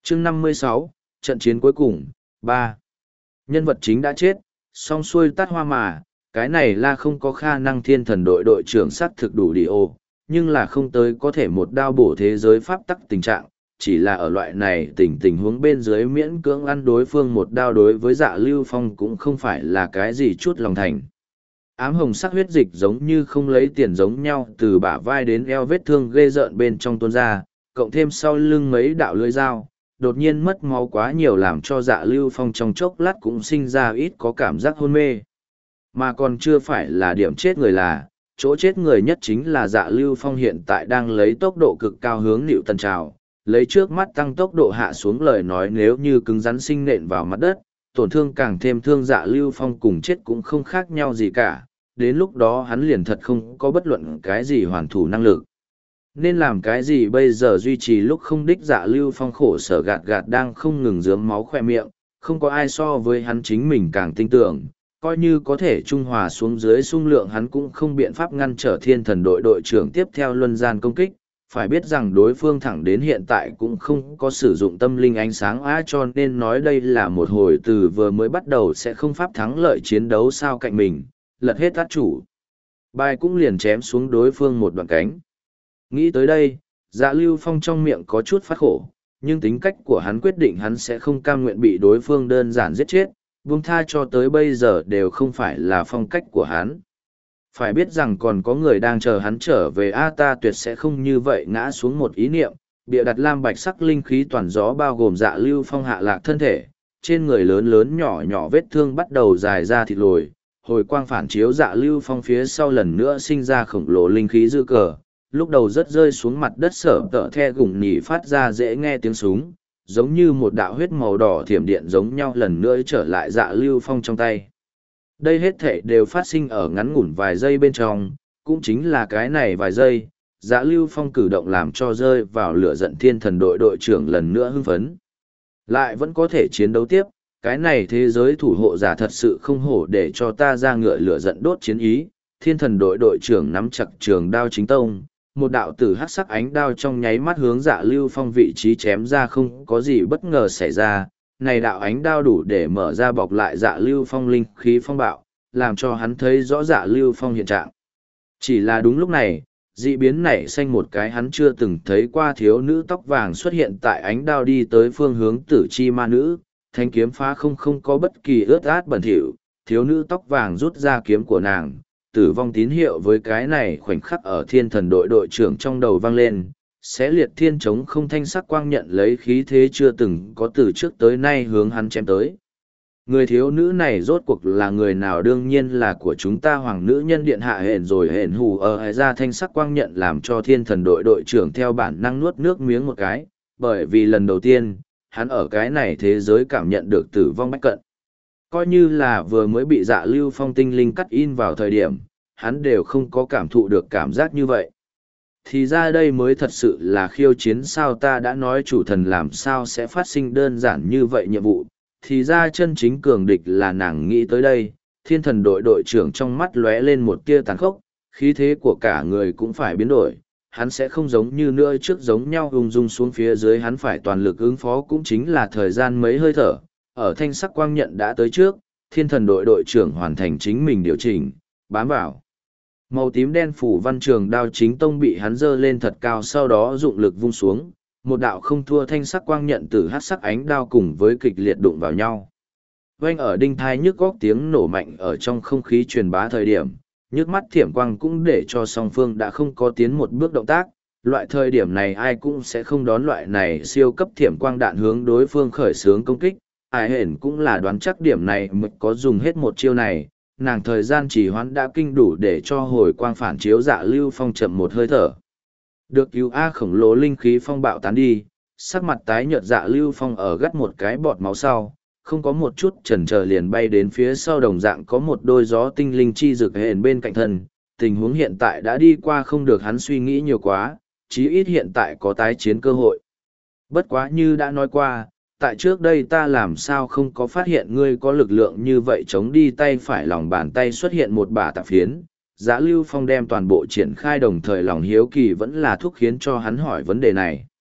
chương 56, trận chiến cuối cùng, 3. Nhân vật chính đã chết, xong xuôi tắt hoa mà, cái này là không có khả năng thiên thần đội đội trưởng sát thực đủ đi ô, nhưng là không tới có thể một đao bổ thế giới pháp tắc tình trạng, chỉ là ở loại này tình huống bên dưới miễn cưỡng ăn đối phương một đao đối với Dạ Lưu Phong cũng không phải là cái gì chút lòng thành. Ám hồng sắc huyết dịch giống như không lấy tiền giống nhau từ bả vai đến eo vết thương ghê rợn bên trong tuôn ra, cộng thêm sau lưng mấy đạo lưỡi dao, đột nhiên mất máu quá nhiều làm cho Dạ Lưu Phong trong chốc lát cũng sinh ra ít có cảm giác hôn mê. Mà còn chưa phải là điểm chết người là, chỗ chết người nhất chính là Dạ Lưu Phong hiện tại đang lấy tốc độ cực cao hướng Nịu Tần trào, lấy trước mắt tăng tốc độ hạ xuống lời nói nếu như cứng rắn sinh nện vào mặt đất, tổn thương càng thêm thương Dạ Lưu Phong cùng chết cũng không khác nhau gì cả, đến lúc đó hắn liền thật không có bất luận cái gì hoàn thủ năng lực. Nên làm cái gì bây giờ duy trì lúc không đích Dạ Lưu Phong khổ sở gạt gạt đang không ngừng rớm máu khoe miệng, không có ai so với hắn chính mình càng tin tưởng, coi như có thể trung hòa xuống dưới xung lượng hắn cũng không biện pháp ngăn trở thiên thần đội đội trưởng tiếp theo luân gian công kích. Phải biết rằng đối phương thẳng đến hiện tại cũng không có sử dụng tâm linh ánh sáng cho nên nói đây là một hồi từ vừa mới bắt đầu sẽ không pháp thắng lợi chiến đấu sao cạnh mình, lật hết át chủ. Bài cũng liền chém xuống đối phương một đoạn cánh. Nghĩ tới đây, Dạ Lưu Phong trong miệng có chút phát khổ, nhưng tính cách của hắn quyết định hắn sẽ không cam nguyện bị đối phương đơn giản giết chết, buông tha cho tới bây giờ đều không phải là phong cách của hắn. Phải biết rằng còn có người đang chờ hắn trở về ta tuyệt sẽ không như vậy ngã xuống một ý niệm, bịa đặt lam bạch sắc linh khí toàn gió bao gồm Dạ Lưu Phong hạ lạc thân thể, trên người lớn lớn nhỏ nhỏ vết thương bắt đầu dài ra thịt lồi, hồi quang phản chiếu Dạ Lưu Phong phía sau lần nữa sinh ra khổng lồ linh khí dư cờ, lúc đầu rất rơi xuống mặt đất sở tợ the gùng nhỉ phát ra dễ nghe tiếng súng, giống như một đạo huyết màu đỏ thiểm điện giống nhau lần nữa trở lại Dạ Lưu Phong trong tay. Đây hết thể đều phát sinh ở ngắn ngủn vài giây bên trong, cũng chính là cái này vài giây, Dạ Lưu Phong cử động làm cho rơi vào lửa giận thiên thần đội đội trưởng lần nữa hưng phấn. Lại vẫn có thể chiến đấu tiếp, cái này thế giới thủ hộ giả thật sự không hổ để cho ta ra ngựa lửa giận đốt chiến ý, thiên thần đội đội trưởng nắm chặt trường đao chính tông, một đạo tử hắc sắc ánh đao trong nháy mắt hướng Dạ Lưu Phong vị trí chém ra không có gì bất ngờ xảy ra. Này đạo ánh đao đủ để mở ra bọc lại Dạ Lưu Phong linh khí phong bạo, làm cho hắn thấy rõ Dạ Lưu Phong hiện trạng. Chỉ là đúng lúc này, dị biến nảy xanh một cái hắn chưa từng thấy qua thiếu nữ tóc vàng xuất hiện tại ánh đao đi tới phương hướng tử chi ma nữ, thanh kiếm phá không có bất kỳ ướt át bẩn thỉu, thiếu nữ tóc vàng rút ra kiếm của nàng, tử vong tín hiệu với cái này khoảnh khắc ở thiên thần đội đội trưởng trong đầu vang lên. Xé liệt thiên trống không thanh sắc quang nhận lấy khí thế chưa từng có từ trước tới nay hướng hắn chém tới. Người thiếu nữ này rốt cuộc là người nào đương nhiên là của chúng ta hoàng nữ nhân điện hạ hển rồi hển hù ở ra thanh sắc quang nhận làm cho thiên thần đội đội trưởng theo bản năng nuốt nước miếng một cái, bởi vì lần đầu tiên, hắn ở cái này thế giới cảm nhận được tử vong bách cận. Coi như là vừa mới bị Dạ Lưu Phong tinh linh cắt in vào thời điểm, hắn đều không có cảm thụ được cảm giác như vậy. Thì ra đây mới thật sự là khiêu chiến sao ta đã nói chủ thần làm sao sẽ phát sinh đơn giản như vậy nhiệm vụ. Thì ra chân chính cường địch là nàng nghĩ tới đây, thiên thần đội đội trưởng trong mắt lóe lên một tia tàn khốc, khí thế của cả người cũng phải biến đổi. Hắn sẽ không giống như nữa trước giống nhau ung dung xuống phía dưới hắn phải toàn lực ứng phó cũng chính là thời gian mấy hơi thở. Ở thanh sắc quang nhận đã tới trước, thiên thần đội đội trưởng hoàn thành chính mình điều chỉnh, bám vào. Màu tím đen phủ văn trường đao chính tông bị hắn dơ lên thật cao sau đó dụng lực vung xuống, một đạo không thua thanh sắc quang nhận từ hát sắc ánh đao cùng với kịch liệt đụng vào nhau. Vang ở đinh thai nhức góc tiếng nổ mạnh ở trong không khí truyền bá thời điểm, nhức mắt thiểm quang cũng để cho song phương đã không có tiến một bước động tác, loại thời điểm này ai cũng sẽ không đón loại này siêu cấp thiểm quang đạn hướng đối phương khởi xướng công kích, ai hển cũng là đoán chắc điểm này mới có dùng hết một chiêu này. Nàng thời gian chỉ hoãn đã kinh đủ để cho hồi quang phản chiếu Dạ Lưu Phong chậm một hơi thở. Được cứu khổng lồ linh khí phong bạo tán đi, sắc mặt tái nhợt Dạ Lưu Phong ở gắt một cái bọt máu sau, không có một chút chần chờ liền bay đến phía sau đồng dạng có một đôi gió tinh linh chi rực hển bên cạnh thân. Tình huống hiện tại đã đi qua không được hắn suy nghĩ nhiều quá, chí ít hiện tại có tái chiến cơ hội. Bất quá như đã nói qua, tại trước đây ta làm sao không có phát hiện ngươi có lực lượng như vậy chống đi tay phải lòng bàn tay xuất hiện một bả tạp phiến. Dạ Lưu Phong đem toàn bộ triển khai đồng thời lòng hiếu kỳ vẫn là thúc khiến cho hắn hỏi vấn đề này.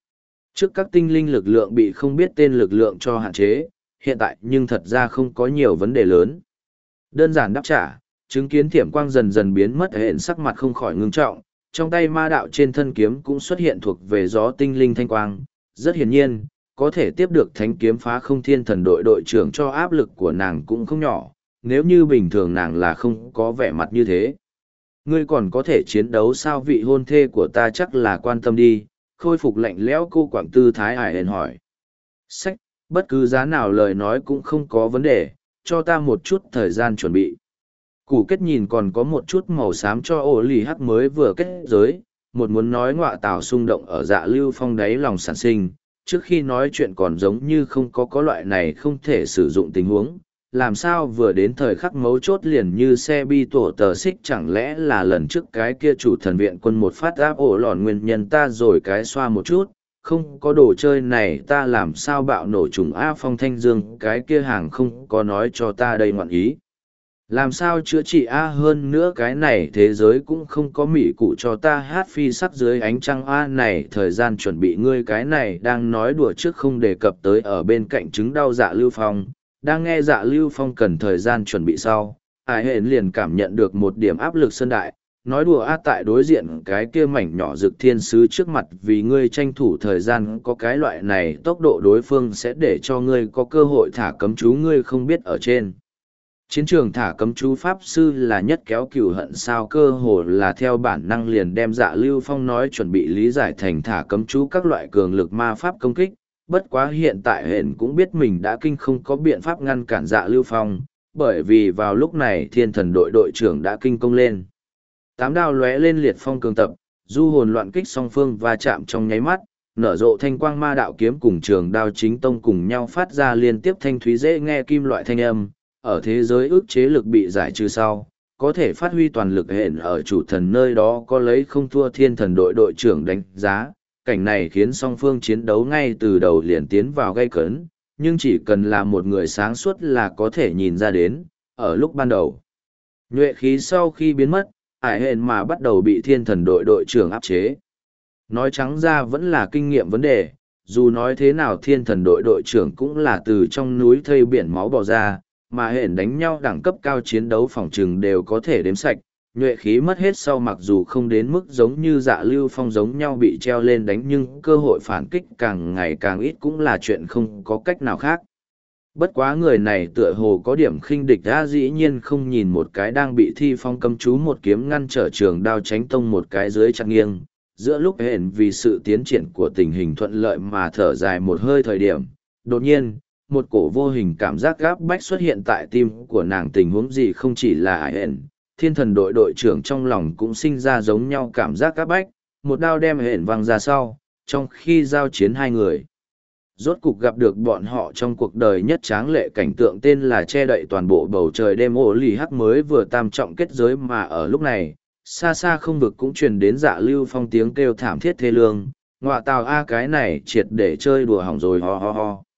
Trước các tinh linh lực lượng bị không biết tên lực lượng cho hạn chế, hiện tại nhưng thật ra không có nhiều vấn đề lớn. Đơn giản đáp trả, chứng kiến thiểm quang dần dần biến mất, hẹn sắc mặt không khỏi ngưng trọng, trong tay ma đạo trên thân kiếm cũng xuất hiện thuộc về gió tinh linh thanh quang. Rất hiển nhiên, có thể tiếp được thánh kiếm phá không thiên thần đội đội trưởng cho áp lực của nàng cũng không nhỏ, nếu như bình thường nàng là không có vẻ mặt như thế. Ngươi còn có thể chiến đấu sao? Vị hôn thê của ta chắc là quan tâm đi, khôi phục lạnh lẽo cô quảng tư thái ải hẹn hỏi. Sách, bất cứ giá nào lời nói cũng không có vấn đề, cho ta một chút thời gian chuẩn bị. Củ kết nhìn còn có một chút màu xám cho ổ lì hắc mới vừa kết giới, một muốn nói ngọa tào xung động ở Dạ Lưu Phong đáy lòng sản sinh, trước khi nói chuyện còn giống như không có loại này không thể sử dụng tình huống, làm sao vừa đến thời khắc mấu chốt liền như xe bi tổ tờ xích, chẳng lẽ là lần trước cái kia chủ thần viện quân một phát áp ổ lòn nguyên nhân ta rồi cái xoa một chút, không có đồ chơi này ta làm sao bạo nổ trùng A Phong Thanh Dương, cái kia hàng không có nói cho ta đây ngoạn ý. Làm sao chữa trị A, hơn nữa cái này thế giới cũng không có mỹ cụ cho ta hát phi sắc dưới ánh trăng A này, thời gian chuẩn bị ngươi cái này đang nói đùa trước không đề cập tới ở bên cạnh chứng đau Dạ Lưu Phong, đang nghe Dạ Lưu Phong cần thời gian chuẩn bị sau, ai hển liền cảm nhận được một điểm áp lực sơn đại, nói đùa A tại đối diện cái kia mảnh nhỏ Dực Thiên Sứ trước mặt, vì ngươi tranh thủ thời gian có cái loại này tốc độ đối phương sẽ để cho ngươi có cơ hội thả cấm chú, ngươi không biết ở trên chiến trường thả cấm chú pháp sư là nhất kéo cừu hận sao? Cơ hồ là theo bản năng liền đem Dạ Lưu Phong nói chuẩn bị lý giải thành thả cấm chú các loại cường lực ma pháp công kích, bất quá hiện tại hển cũng biết mình đã kinh không có biện pháp ngăn cản Dạ Lưu Phong, bởi vì vào lúc này thiên thần đội đội trưởng đã kinh công lên. Tám đao lóe lên liệt phong cường tập, du hồn loạn kích song phương va chạm trong nháy mắt, nở rộ thanh quang ma đạo kiếm cùng trường đao chính tông cùng nhau phát ra liên tiếp thanh thúy dễ nghe kim loại thanh âm. Ở thế giới ức chế lực bị giải trừ sau, có thể phát huy toàn lực hẹn ở chủ thần nơi đó có lấy không thua thiên thần đội đội trưởng đánh giá. Cảnh này khiến song phương chiến đấu ngay từ đầu liền tiến vào gay cấn, nhưng chỉ cần là một người sáng suốt là có thể nhìn ra đến, ở lúc ban đầu. Nhuệ khí sau khi biến mất, ải hẹn mà bắt đầu bị thiên thần đội đội trưởng áp chế. Nói trắng ra vẫn là kinh nghiệm vấn đề, dù nói thế nào thiên thần đội đội trưởng cũng là từ trong núi thây biển máu bò ra, mà hển đánh nhau đẳng cấp cao chiến đấu phòng trừng đều có thể đếm sạch, nhuệ khí mất hết sau mặc dù không đến mức giống như Dạ Lưu Phong giống nhau bị treo lên đánh, nhưng cơ hội phản kích càng ngày càng ít cũng là chuyện không có cách nào khác. Bất quá người này tựa hồ có điểm khinh địch ra, dĩ nhiên không nhìn một cái đang bị thi phong cấm chú một kiếm ngăn trở trường đao tránh tông một cái dưới chặt nghiêng, giữa lúc hển vì sự tiến triển của tình hình thuận lợi mà thở dài một hơi thời điểm, đột nhiên một cổ vô hình cảm giác gáp bách xuất hiện tại tim của nàng. Tình huống gì? Không chỉ là ải hển, thiên thần đội đội trưởng trong lòng cũng sinh ra giống nhau cảm giác gáp bách, một đao đem hển văng ra sau, trong khi giao chiến hai người. Rốt cục gặp được bọn họ trong cuộc đời nhất tráng lệ cảnh tượng, tên là che đậy toàn bộ bầu trời đêm ổ lì hắc mới vừa tam trọng kết giới, mà ở lúc này, xa xa không vực cũng truyền đến Dạ Lưu Phong tiếng kêu thảm thiết thê lương, ngọa tào a, cái này triệt để chơi đùa hỏng rồi, ho ho ho.